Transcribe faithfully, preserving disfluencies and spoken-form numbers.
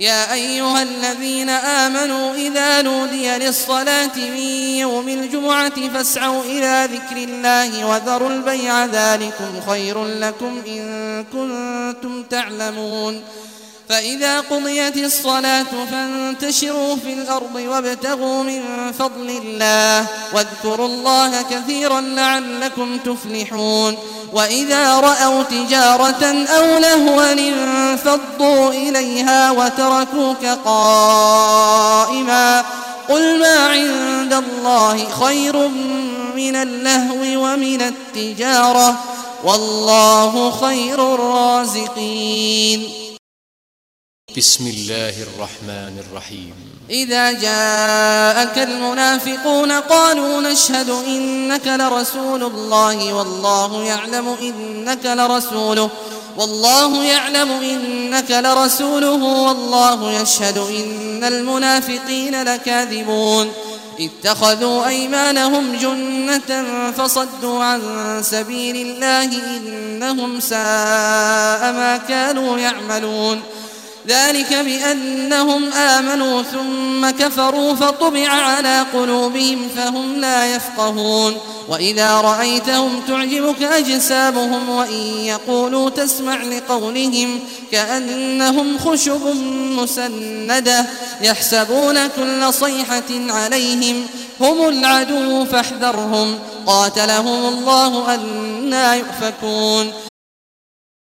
يا أيها الذين آمنوا إذا نودي للصلاة من يوم الجمعة فاسعوا إلى ذكر الله وذروا البيع ذلكم خير لكم إن كنتم تعلمون فإذا قضيت الصلاة فانتشروا في الأرض وابتغوا من فضل الله واذكروا الله كثيرا لعلكم تفلحون وإذا رأوا تجارة أو لهوا انفضوا إليها وتركوك قائما قل ما عند الله خير من اللهو ومن التجارة والله خير الرازقين. بسم الله الرحمن الرحيم. إذا جاءك المنافقون قالوا نشهد إنك لرسول الله والله يعلم إنك لرسوله والله يعلم إنك لرسوله والله يشهد إن المنافقين لكاذبون اتخذوا أيمانهم جنة فصدوا عن سبيل الله إنهم ساء ما كانوا يعملون ذلك بأنهم آمنوا ثم كفروا فطبع على قلوبهم فهم لا يفقهون وإذا رأيتهم تعجبك أجسامهم وإن يقولوا تسمع لقولهم كأنهم خشب مسندة يحسبون كل صيحة عليهم هم العدو فاحذرهم قاتلهم الله أنى يؤفكون.